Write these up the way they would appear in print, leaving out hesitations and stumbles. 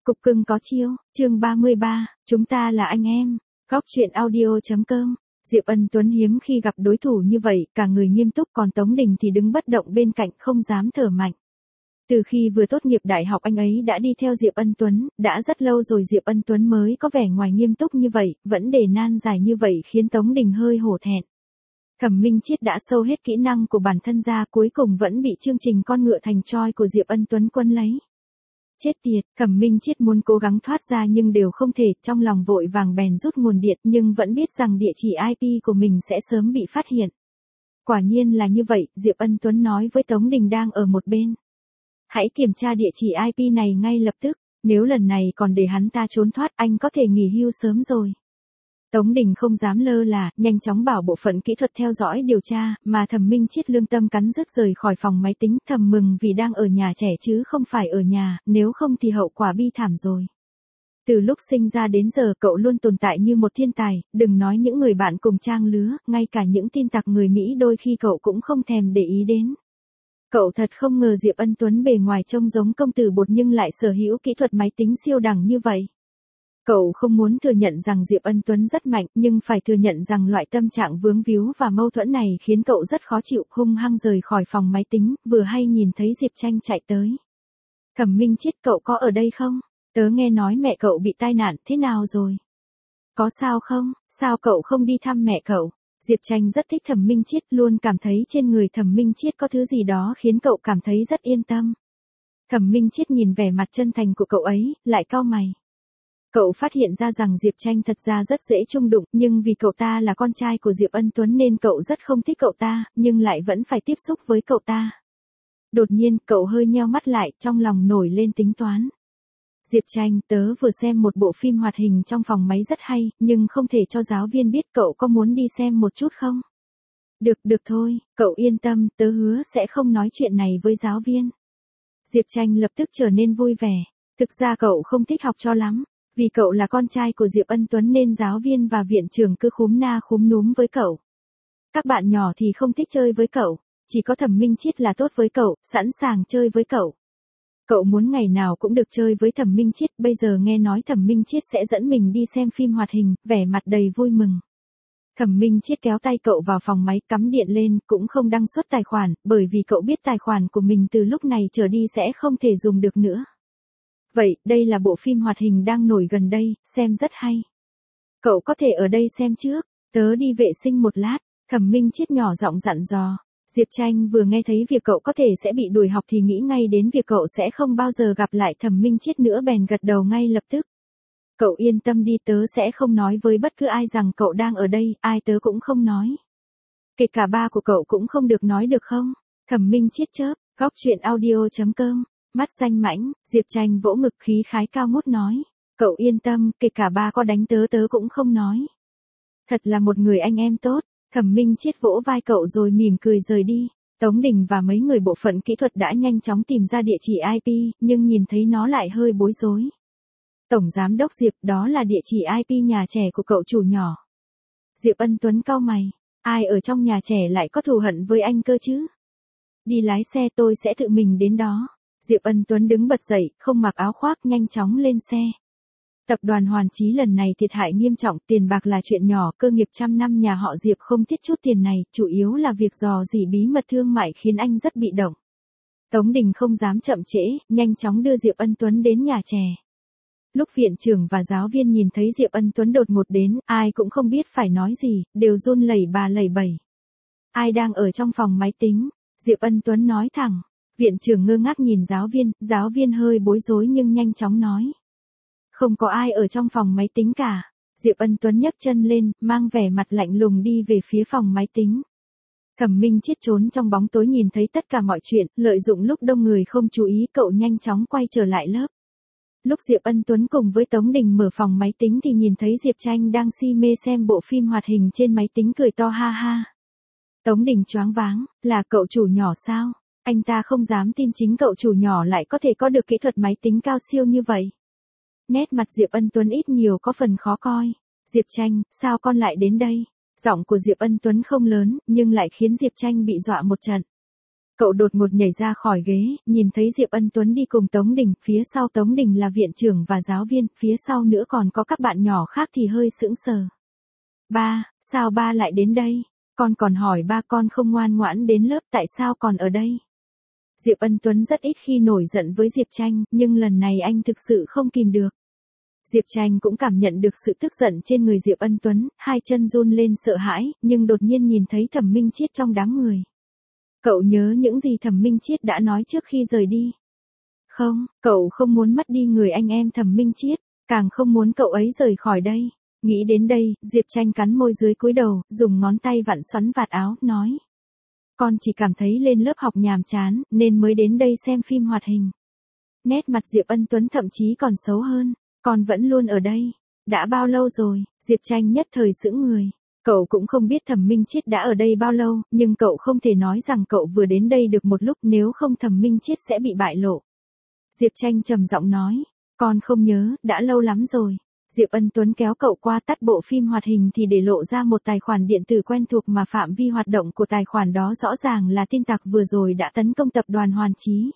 Cục cưng có chiêu, chương 33, chúng ta là anh em. Góc truyện audio.com. Diệp Ân Tuấn hiếm khi gặp đối thủ như vậy, cả người nghiêm túc, còn Tống Đình thì đứng bất động bên cạnh không dám thở mạnh. Từ khi vừa tốt nghiệp đại học anh ấy đã đi theo Diệp Ân Tuấn, đã rất lâu rồi Diệp Ân Tuấn mới có vẻ ngoài nghiêm túc như vậy, vẫn để nan giải như vậy khiến Tống Đình hơi hổ thẹn. Thẩm Minh Chiết đã sâu hết kỹ năng của bản thân ra, cuối cùng vẫn bị chương trình con ngựa thành Troy của Diệp Ân Tuấn quấn lấy. Chết tiệt, Thẩm Minh Chiết muốn cố gắng thoát ra nhưng đều không thể, trong lòng vội vàng bèn rút nguồn điện nhưng vẫn biết rằng địa chỉ IP của mình sẽ sớm bị phát hiện. Quả nhiên là như vậy, Diệp Ân Tuấn nói với Tống Đình đang ở một bên. Hãy kiểm tra địa chỉ IP này ngay lập tức, nếu lần này còn để hắn ta trốn thoát anh có thể nghỉ hưu sớm rồi. Tống Đình không dám lơ là, nhanh chóng bảo bộ phận kỹ thuật theo dõi điều tra, mà Thẩm Minh Chiết lương tâm cắn rứt rời khỏi phòng máy tính, thầm mừng vì đang ở nhà trẻ chứ không phải ở nhà, nếu không thì hậu quả bi thảm rồi. Từ lúc sinh ra đến giờ cậu luôn tồn tại như một thiên tài, đừng nói những người bạn cùng trang lứa, ngay cả những tin tặc người Mỹ đôi khi cậu cũng không thèm để ý đến. Cậu thật không ngờ Diệp Ân Tuấn bề ngoài trông giống công tử bột nhưng lại sở hữu kỹ thuật máy tính siêu đẳng như vậy. Cậu không muốn thừa nhận rằng Diệp Ân Tuấn rất mạnh, nhưng phải thừa nhận rằng loại tâm trạng vướng víu và mâu thuẫn này khiến cậu rất khó chịu, hung hăng rời khỏi phòng máy tính, vừa hay nhìn thấy Diệp Tranh chạy tới. Thẩm Minh Chiết, cậu có ở đây không? Tớ nghe nói mẹ cậu bị tai nạn, thế nào rồi? Có sao không? Sao cậu không đi thăm mẹ cậu? Diệp Tranh rất thích Thẩm Minh Chiết, luôn cảm thấy trên người Thẩm Minh Chiết có thứ gì đó khiến cậu cảm thấy rất yên tâm. Thẩm Minh Chiết nhìn vẻ mặt chân thành của cậu ấy, lại cau mày. Cậu phát hiện ra rằng Diệp Tranh thật ra rất dễ chung đụng, nhưng vì cậu ta là con trai của Diệp Ân Tuấn nên cậu rất không thích cậu ta, nhưng lại vẫn phải tiếp xúc với cậu ta. Đột nhiên, cậu hơi nheo mắt lại, trong lòng nổi lên tính toán. Diệp Tranh, tớ vừa xem một bộ phim hoạt hình trong phòng máy rất hay, nhưng không thể cho giáo viên biết, cậu có muốn đi xem một chút không? Được thôi, cậu yên tâm, tớ hứa sẽ không nói chuyện này với giáo viên. Diệp Tranh lập tức trở nên vui vẻ. Thực ra cậu không thích học cho lắm. Vì cậu là con trai của Diệp Ân Tuấn nên giáo viên và viện trưởng cứ khúm na khúm núm với cậu. Các bạn nhỏ thì không thích chơi với cậu, chỉ có Thẩm Minh Chiết là tốt với cậu, sẵn sàng chơi với cậu. Cậu muốn ngày nào cũng được chơi với Thẩm Minh Chiết, bây giờ nghe nói Thẩm Minh Chiết sẽ dẫn mình đi xem phim hoạt hình, vẻ mặt đầy vui mừng. Thẩm Minh Chiết kéo tay cậu vào phòng máy, cắm điện lên, cũng không đăng xuất tài khoản, bởi vì cậu biết tài khoản của mình từ lúc này trở đi sẽ không thể dùng được nữa. Vậy, đây là bộ phim hoạt hình đang nổi gần đây, xem rất hay. Cậu có thể ở đây xem trước, tớ đi vệ sinh một lát, Thẩm Minh Chiết nhỏ giọng dặn dò. Diệp Tranh vừa nghe thấy việc cậu có thể sẽ bị đuổi học thì nghĩ ngay đến việc cậu sẽ không bao giờ gặp lại Thẩm Minh Chiết nữa bèn gật đầu ngay lập tức. Cậu yên tâm đi, tớ sẽ không nói với bất cứ ai rằng cậu đang ở đây, ai tớ cũng không nói. Kể cả ba của cậu cũng không được nói được không? Thẩm Minh Chiết chớp, góc truyện audio.com. Mắt danh mãnh, Diệp Tranh vỗ ngực khí khái cao ngút nói. Cậu yên tâm, kể cả ba có đánh tớ cũng không nói. Thật là một người anh em tốt. Thẩm Minh Chiết vỗ vai cậu rồi mỉm cười rời đi. Tống Đình và mấy người bộ phận kỹ thuật đã nhanh chóng tìm ra địa chỉ IP, nhưng nhìn thấy nó lại hơi bối rối. Tổng giám đốc Diệp, đó là địa chỉ IP nhà trẻ của cậu chủ nhỏ. Diệp Ân Tuấn cau mày. Ai ở trong nhà trẻ lại có thù hận với anh cơ chứ? Đi lái xe, tôi sẽ tự mình đến đó. Diệp Ân Tuấn đứng bật dậy, không mặc áo khoác, nhanh chóng lên xe. Tập đoàn Hoàn Chí lần này thiệt hại nghiêm trọng, tiền bạc là chuyện nhỏ, cơ nghiệp trăm năm nhà họ Diệp không thiết chút tiền này, chủ yếu là việc dò dỉ bí mật thương mại khiến anh rất bị động. Tống Đình không dám chậm trễ, nhanh chóng đưa Diệp Ân Tuấn đến nhà trẻ. Lúc viện trưởng và giáo viên nhìn thấy Diệp Ân Tuấn đột ngột đến, ai cũng không biết phải nói gì, đều run lẩy bẩy. Ai đang ở trong phòng máy tính? Diệp Ân Tuấn nói thẳng. Viện trưởng ngơ ngác nhìn giáo viên hơi bối rối nhưng nhanh chóng nói. Không có ai ở trong phòng máy tính cả. Diệp Ân Tuấn nhấc chân lên, mang vẻ mặt lạnh lùng đi về phía phòng máy tính. Thẩm Minh Chiết trốn trong bóng tối nhìn thấy tất cả mọi chuyện, lợi dụng lúc đông người không chú ý cậu nhanh chóng quay trở lại lớp. Lúc Diệp Ân Tuấn cùng với Tống Đình mở phòng máy tính thì nhìn thấy Diệp Tranh đang si mê xem bộ phim hoạt hình trên máy tính cười to ha ha. Tống Đình choáng váng, là cậu chủ nhỏ sao? Anh ta không dám tin chính cậu chủ nhỏ lại có thể có được kỹ thuật máy tính cao siêu như vậy. Nét mặt Diệp Ân Tuấn ít nhiều có phần khó coi. Diệp Tranh, sao con lại đến đây? Giọng của Diệp Ân Tuấn không lớn, nhưng lại khiến Diệp Tranh bị dọa một trận. Cậu đột ngột nhảy ra khỏi ghế, nhìn thấy Diệp Ân Tuấn đi cùng Tống Đình, phía sau Tống Đình là viện trưởng và giáo viên, phía sau nữa còn có các bạn nhỏ khác thì hơi sững sờ. Ba, sao ba lại đến đây? Con còn hỏi ba con không ngoan ngoãn đến lớp tại sao còn ở đây? Diệp Ân Tuấn rất ít khi nổi giận với Diệp Tranh, nhưng lần này anh thực sự không kìm được. Diệp Tranh cũng cảm nhận được sự tức giận trên người Diệp Ân Tuấn, hai chân run lên sợ hãi, nhưng đột nhiên nhìn thấy Thẩm Minh Chiết trong đám người. Cậu nhớ những gì Thẩm Minh Chiết đã nói trước khi rời đi. Không, cậu không muốn mất đi người anh em Thẩm Minh Chiết, càng không muốn cậu ấy rời khỏi đây. Nghĩ đến đây, Diệp Tranh cắn môi dưới cúi đầu, dùng ngón tay vặn xoắn vạt áo, nói. Con chỉ cảm thấy lên lớp học nhàm chán, nên mới đến đây xem phim hoạt hình. Nét mặt Diệp Ân Tuấn thậm chí còn xấu hơn. Con vẫn luôn ở đây. Đã bao lâu rồi? Diệp Tranh nhất thời sững người. Cậu cũng không biết Thẩm Minh Chiết đã ở đây bao lâu, nhưng cậu không thể nói rằng cậu vừa đến đây được một lúc, nếu không Thẩm Minh Chiết sẽ bị bại lộ. Diệp Tranh trầm giọng nói. Con không nhớ, đã lâu lắm rồi. Diệp Ân Tuấn kéo cậu qua tắt bộ phim hoạt hình thì để lộ ra một tài khoản điện tử quen thuộc mà phạm vi hoạt động của tài khoản đó rõ ràng là tin tặc vừa rồi đã tấn công tập đoàn Hoàn Chí.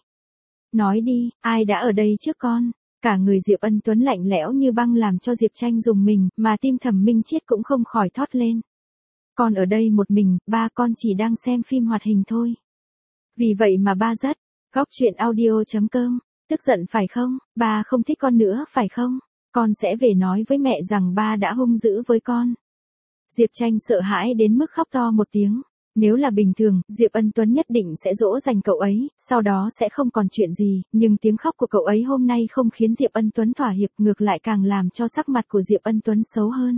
Nói đi, ai đã ở đây trước con? Cả người Diệp Ân Tuấn lạnh lẽo như băng làm cho Diệp Tranh rùng mình, mà tim Thẩm Minh Chiết cũng không khỏi thót lên. Con ở đây một mình, ba con chỉ đang xem phim hoạt hình thôi. Vì vậy mà ba rất, góc chuyện audio.com, tức giận phải không? Ba không thích con nữa phải không? Con sẽ về nói với mẹ rằng ba đã hung dữ với con. Diệp Tranh sợ hãi đến mức khóc to một tiếng. Nếu là bình thường, Diệp Ân Tuấn nhất định sẽ dỗ dành cậu ấy, sau đó sẽ không còn chuyện gì, nhưng tiếng khóc của cậu ấy hôm nay không khiến Diệp Ân Tuấn thỏa hiệp, ngược lại càng làm cho sắc mặt của Diệp Ân Tuấn xấu hơn.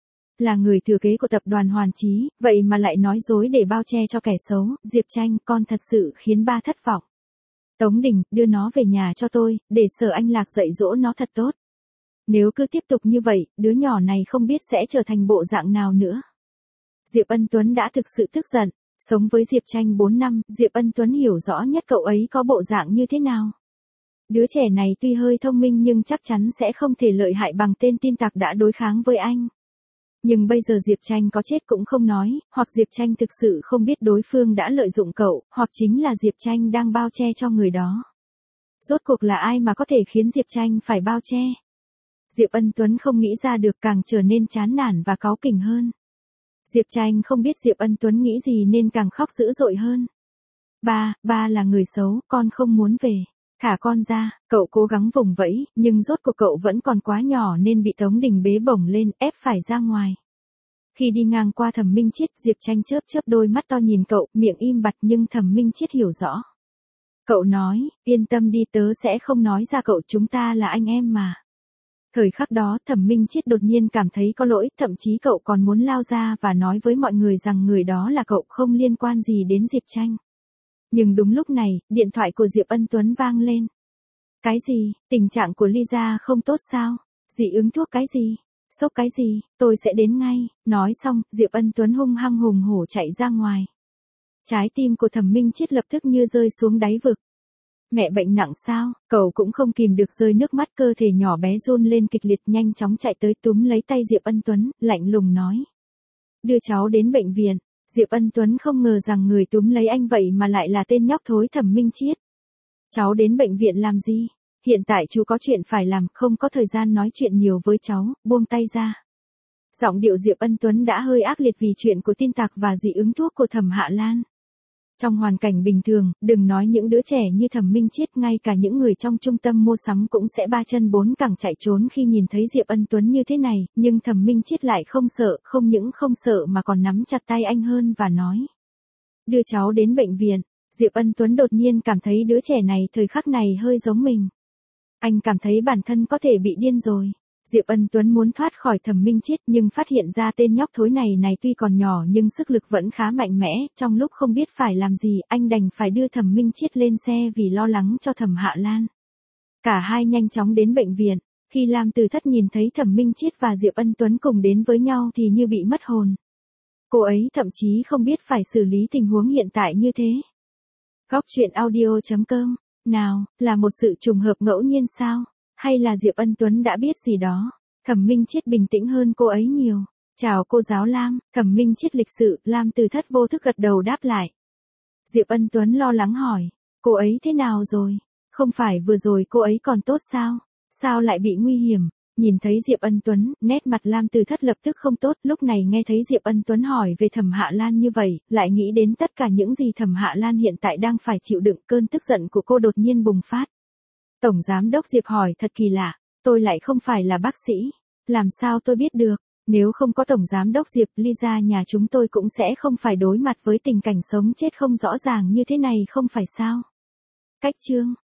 Là người thừa kế của tập đoàn Hoàn Chí, vậy mà lại nói dối để bao che cho kẻ xấu, Diệp Tranh, con thật sự khiến ba thất vọng. Tống Đình, đưa nó về nhà cho tôi, để Sở Anh Lạc dạy dỗ nó thật tốt. Nếu cứ tiếp tục như vậy, đứa nhỏ này không biết sẽ trở thành bộ dạng nào nữa. Diệp Ân Tuấn đã thực sự tức giận, sống với Diệp Tranh 4 năm, Diệp Ân Tuấn hiểu rõ nhất cậu ấy có bộ dạng như thế nào. Đứa trẻ này tuy hơi thông minh nhưng chắc chắn sẽ không thể lợi hại bằng tên tin tặc đã đối kháng với anh. Nhưng bây giờ Diệp Tranh có chết cũng không nói, hoặc Diệp Tranh thực sự không biết đối phương đã lợi dụng cậu, hoặc chính là Diệp Tranh đang bao che cho người đó. Rốt cuộc là ai mà có thể khiến Diệp Tranh phải bao che? Diệp Ân Tuấn không nghĩ ra được, càng trở nên chán nản và cáu kỉnh hơn. Diệp Tranh không biết Diệp Ân Tuấn nghĩ gì nên càng khóc dữ dội hơn. Ba là người xấu, con không muốn về. Thả con ra, cậu cố gắng vùng vẫy, nhưng rốt cuộc cậu vẫn còn quá nhỏ nên bị Tống Đình bế bổng lên, ép phải ra ngoài. Khi đi ngang qua Thẩm Minh Chiết, Diệp Tranh chớp chớp đôi mắt to nhìn cậu, miệng im bặt nhưng Thẩm Minh Chiết hiểu rõ. Cậu nói, yên tâm đi, tớ sẽ không nói ra cậu, chúng ta là anh em mà. Thời khắc đó Thẩm Minh Chiết đột nhiên cảm thấy có lỗi, thậm chí cậu còn muốn lao ra và nói với mọi người rằng người đó là cậu, không liên quan gì đến Diệp Tranh. Nhưng đúng lúc này, điện thoại của Diệp Ân Tuấn vang lên. Cái gì, tình trạng của Lisa không tốt sao? Dị ứng thuốc cái gì? Sốc cái gì? Tôi sẽ đến ngay. Nói xong, Diệp Ân Tuấn hung hăng hùng hổ chạy ra ngoài. Trái tim của Thẩm Minh Chiết lập tức như rơi xuống đáy vực. Mẹ bệnh nặng sao? Cậu cũng không kìm được rơi nước mắt, cơ thể nhỏ bé run lên kịch liệt, nhanh chóng chạy tới túm lấy tay Diệp Ân Tuấn, lạnh lùng nói. Đưa cháu đến bệnh viện. Diệp Ân Tuấn không ngờ rằng người túm lấy anh vậy mà lại là tên nhóc thối Thẩm Minh Chiết. Cháu đến bệnh viện làm gì? Hiện tại chú có chuyện phải làm, không có thời gian nói chuyện nhiều với cháu, buông tay ra. Giọng điệu Diệp Ân Tuấn đã hơi ác liệt vì chuyện của tin tặc và dị ứng thuốc của Thẩm Hạ Lan. Trong hoàn cảnh bình thường, đừng nói những đứa trẻ như Thẩm Minh Chiết, ngay cả những người trong trung tâm mua sắm cũng sẽ ba chân bốn cẳng chạy trốn khi nhìn thấy Diệp Ân Tuấn như thế này, nhưng Thẩm Minh Chiết lại không sợ, không những không sợ mà còn nắm chặt tay anh hơn và nói. Đưa cháu đến bệnh viện. Diệp Ân Tuấn đột nhiên cảm thấy đứa trẻ này thời khắc này hơi giống mình. Anh cảm thấy bản thân có thể bị điên rồi. Diệp Ân Tuấn muốn thoát khỏi Thẩm Minh Chiết nhưng phát hiện ra tên nhóc thối này tuy còn nhỏ nhưng sức lực vẫn khá mạnh mẽ, trong lúc không biết phải làm gì, anh đành phải đưa Thẩm Minh Chiết lên xe vì lo lắng cho Thẩm Hạ Lan. Cả hai nhanh chóng đến bệnh viện, khi Lam Từ Thất nhìn thấy Thẩm Minh Chiết và Diệp Ân Tuấn cùng đến với nhau thì như bị mất hồn. Cô ấy thậm chí không biết phải xử lý tình huống hiện tại như thế. Góc chuyện audio.com, nào, là một sự trùng hợp ngẫu nhiên sao? Hay là Diệp Ân Tuấn đã biết gì đó? Thẩm Minh Chiết bình tĩnh hơn cô ấy nhiều. Chào cô giáo Lam. Thẩm Minh Chiết lịch sự, Lam Từ Thất vô thức gật đầu đáp lại. Diệp Ân Tuấn lo lắng hỏi, cô ấy thế nào rồi? Không phải vừa rồi cô ấy còn tốt sao? Sao lại bị nguy hiểm? Nhìn thấy Diệp Ân Tuấn, nét mặt Lam Từ Thất lập tức không tốt, lúc này nghe thấy Diệp Ân Tuấn hỏi về Thẩm Hạ Lan như vậy, lại nghĩ đến tất cả những gì Thẩm Hạ Lan hiện tại đang phải chịu đựng, cơn tức giận của cô đột nhiên bùng phát. Tổng giám đốc Diệp hỏi thật kỳ lạ, tôi lại không phải là bác sĩ, làm sao tôi biết được, nếu không có Tổng giám đốc Diệp, Lisa nhà chúng tôi cũng sẽ không phải đối mặt với tình cảnh sống chết không rõ ràng như thế này không phải sao? Cách chương